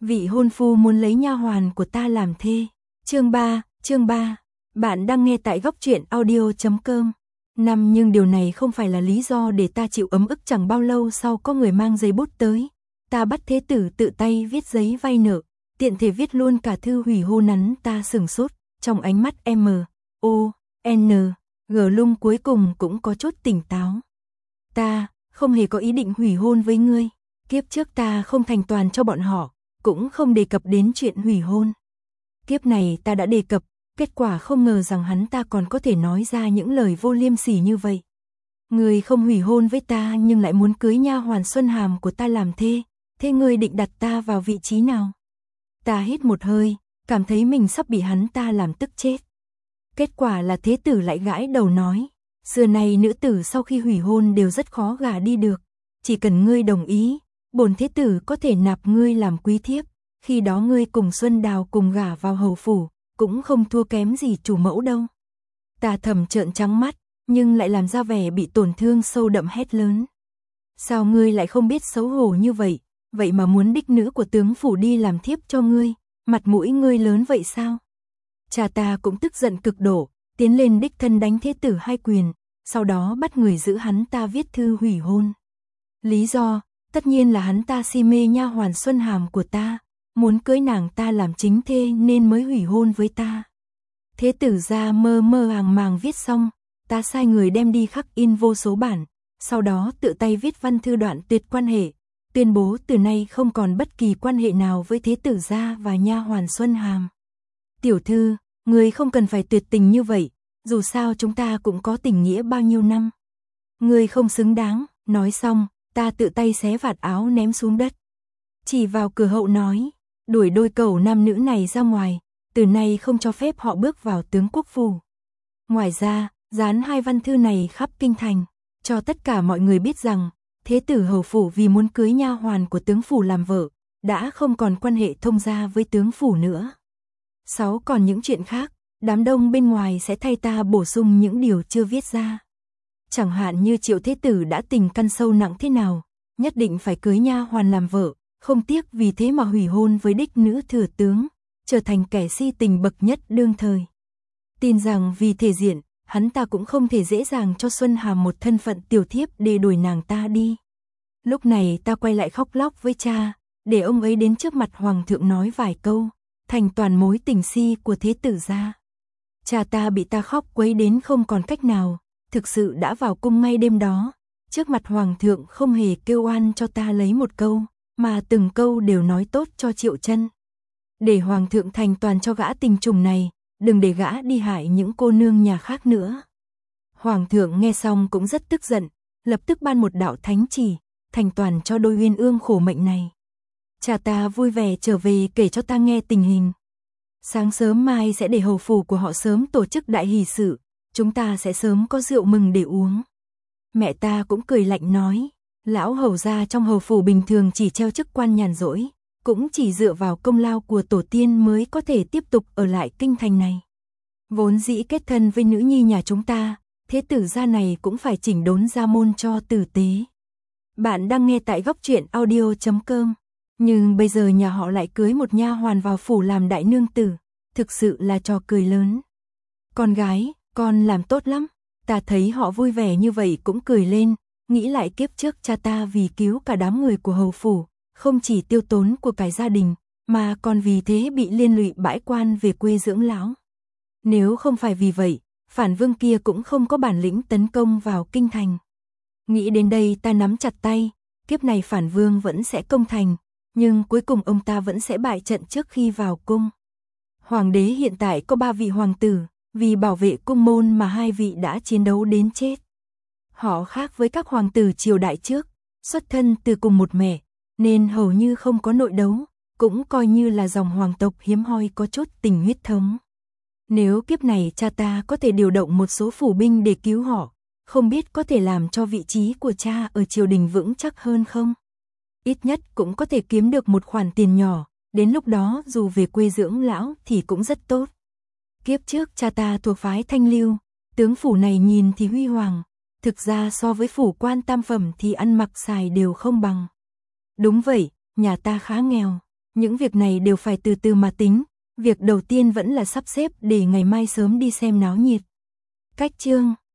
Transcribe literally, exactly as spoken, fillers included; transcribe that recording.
Vị hôn phu muốn lấy nha hoàn của ta làm thê. Chương ba, chương ba. Bạn đang nghe tại góc truyện audio chấm com. Năm nhưng điều này không phải là lý do để ta chịu ấm ức. Chẳng bao lâu sau có người mang giấy bút tới. Ta bắt thế tử tự tay viết giấy vay nợ, tiện thể viết luôn cả thư hủy hôn hắn. Ta sửng sốt, trong ánh mắt M, O, N, G lung cuối cùng cũng có chút tỉnh táo. Ta không hề có ý định hủy hôn với ngươi. Kiếp trước ta không thành toàn cho bọn họ, cũng không đề cập đến chuyện hủy hôn. Kiếp này ta đã đề cập, kết quả không ngờ rằng hắn ta còn có thể nói ra những lời vô liêm sỉ như vậy. Ngươi không hủy hôn với ta nhưng lại muốn cưới nha hoàn Xuân Hàm của ta làm thê, thế ngươi định đặt ta vào vị trí nào? Ta hít một hơi, cảm thấy mình sắp bị hắn ta làm tức chết. Kết quả là thế tử lại gãi đầu nói, xưa nay nữ tử sau khi hủy hôn đều rất khó gả đi được, chỉ cần ngươi đồng ý, bổn thế tử có thể nạp ngươi làm quý thiếp, khi đó ngươi cùng Xuân Đào cùng gả vào hầu phủ, cũng không thua kém gì chủ mẫu đâu. Ta thầm trợn trắng mắt, nhưng lại làm ra vẻ bị tổn thương sâu đậm hét lớn. Sao ngươi lại không biết xấu hổ như vậy, vậy mà muốn đích nữ của tướng phủ đi làm thiếp cho ngươi, mặt mũi ngươi lớn vậy sao? Cha ta cũng tức giận cực độ, tiến lên đích thân đánh thế tử hai quyền, sau đó bắt người giữ hắn ta viết thư hủy hôn. Lý do, tất nhiên là hắn ta si mê nha hoàn Xuân Hàm của ta, muốn cưới nàng ta làm chính thê nên mới hủy hôn với ta. Thế tử ra mơ mơ màng màng viết xong, ta sai người đem đi khắc in vô số bản, sau đó tự tay viết văn thư đoạn tuyệt quan hệ, tuyên bố từ nay không còn bất kỳ quan hệ nào với thế tử gia và nha hoàn Xuân Hàm. Tiểu thư, người không cần phải tuyệt tình như vậy, dù sao chúng ta cũng có tình nghĩa bao nhiêu năm. Người không xứng đáng. Nói xong, ta tự tay xé vạt áo ném xuống đất. Chỉ vào cửa hậu nói, đuổi đôi cẩu nam nữ này ra ngoài, từ nay không cho phép họ bước vào tướng quốc phủ. Ngoài ra, dán hai văn thư này khắp kinh thành, cho tất cả mọi người biết rằng, thế tử hầu phủ vì muốn cưới nha hoàn của tướng phủ làm vợ, đã không còn quan hệ thông gia với tướng phủ nữa. Sáu còn những chuyện khác, đám đông bên ngoài sẽ thay ta bổ sung những điều chưa viết ra. Chẳng hạn như Triệu thế tử đã tình căn sâu nặng thế nào, nhất định phải cưới nha hoàn làm vợ, không tiếc vì thế mà hủy hôn với đích nữ thừa tướng, trở thành kẻ si tình bậc nhất đương thời. Tin rằng vì thể diện, hắn ta cũng không thể dễ dàng cho Xuân Hàm một thân phận tiểu thiếp để đuổi nàng ta đi. Lúc này ta quay lại khóc lóc với cha, để ông ấy đến trước mặt hoàng thượng nói vài câu, thành toàn mối tình si của thế tử gia. Cha ta bị ta khóc quấy đến không còn cách nào, thực sự đã vào cung ngay đêm đó, trước mặt hoàng thượng không hề kêu oan cho ta lấy một câu, mà từng câu đều nói tốt cho Triệu Chân. Để hoàng thượng thành toàn cho gã tình trùng này, đừng để gã đi hại những cô nương nhà khác nữa. Hoàng thượng nghe xong cũng rất tức giận, lập tức ban một đạo thánh chỉ, thành toàn cho đôi uyên ương khổ mệnh này. Cha ta vui vẻ trở về kể cho ta nghe tình hình. Sáng sớm mai sẽ để hầu phủ của họ sớm tổ chức đại hỷ sự, chúng ta sẽ sớm có rượu mừng để uống. Mẹ ta cũng cười lạnh nói, lão hầu gia trong hầu phủ bình thường chỉ treo chức quan nhàn rỗi, cũng chỉ dựa vào công lao của tổ tiên mới có thể tiếp tục ở lại kinh thành này. Vốn dĩ kết thân với nữ nhi nhà chúng ta, thế tử gia này cũng phải chỉnh đốn gia môn cho tử tế. Bạn đang nghe tại góc truyện audio chấm com. Nhưng bây giờ nhà họ lại cưới một nha hoàn vào phủ làm đại nương tử, thực sự là trò cười lớn. Con gái, con làm tốt lắm. Ta thấy họ vui vẻ như vậy cũng cười lên, nghĩ lại kiếp trước cha ta vì cứu cả đám người của hầu phủ, không chỉ tiêu tốn của cải gia đình, mà còn vì thế bị liên lụy bãi quan về quê dưỡng lão. Nếu không phải vì vậy, phản vương kia cũng không có bản lĩnh tấn công vào kinh thành. Nghĩ đến đây ta nắm chặt tay, kiếp này phản vương vẫn sẽ công thành, nhưng cuối cùng ông ta vẫn sẽ bại trận trước khi vào cung. Hoàng đế hiện tại có ba vị hoàng tử, vì bảo vệ cung môn mà hai vị đã chiến đấu đến chết. Họ khác với các hoàng tử triều đại trước, xuất thân từ cùng một mẹ, nên hầu như không có nội đấu, cũng coi như là dòng hoàng tộc hiếm hoi có chút tình huyết thống. Nếu kiếp này cha ta có thể điều động một số phủ binh để cứu họ, không biết có thể làm cho vị trí của cha ở triều đình vững chắc hơn không? Ít nhất cũng có thể kiếm được một khoản tiền nhỏ, đến lúc đó dù về quê dưỡng lão thì cũng rất tốt. Kiếp trước cha ta thuộc phái Thanh Lưu, tướng phủ này nhìn thì huy hoàng, thực ra so với phủ quan tam phẩm thì ăn mặc xài đều không bằng. Đúng vậy, nhà ta khá nghèo, Những việc này đều phải từ từ mà tính, việc đầu tiên vẫn là sắp xếp để ngày mai sớm đi xem náo nhiệt. Cách chương